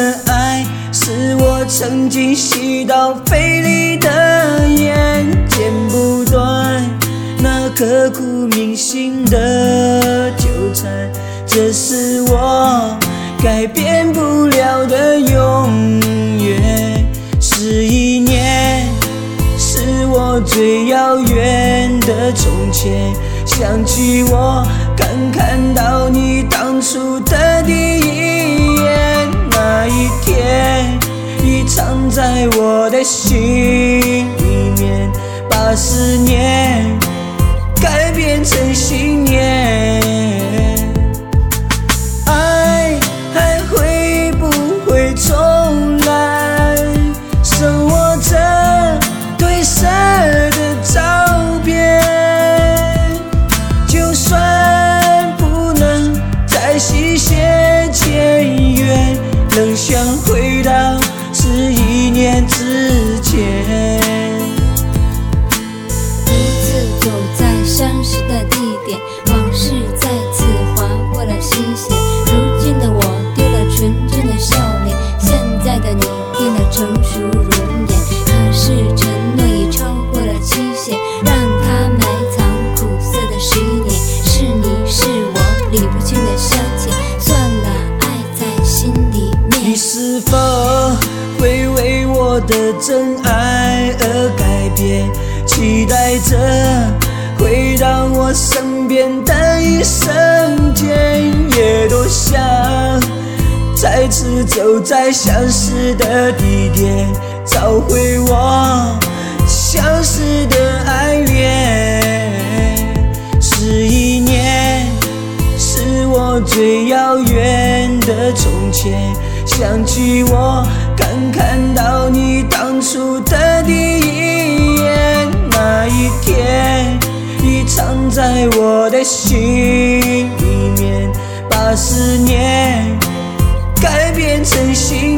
爱，是我曾经吸到肺里的烟，剪不断那刻骨铭心的纠缠，这是我改变不了的永远。11年是我最遥远的从前，想起我刚看到你当初的第一眼，那一天已藏在我的心里面，把思念改变成信念。爱还会不会重来？手握着褪色的照片，就算不能再续写前缘，仍想回到11年之前。 独自走在相识的地点，往事再次划过了心弦。如今的我丢了纯真的笑脸，现在的你变得成熟容颜。可是承诺已超过了期限，让它埋藏苦涩的11年。是你是我理不清的消遣，算了，爱在心里面。 你是否会为我的真爱而改变？期待着回到我身边的一瞬间，也多想再次走在相识的地点，找回我相识的爱恋。11年是我最遥远的从前，想起我刚看到你当初的第一眼，那一天已藏在我的心里面，把思念改变成信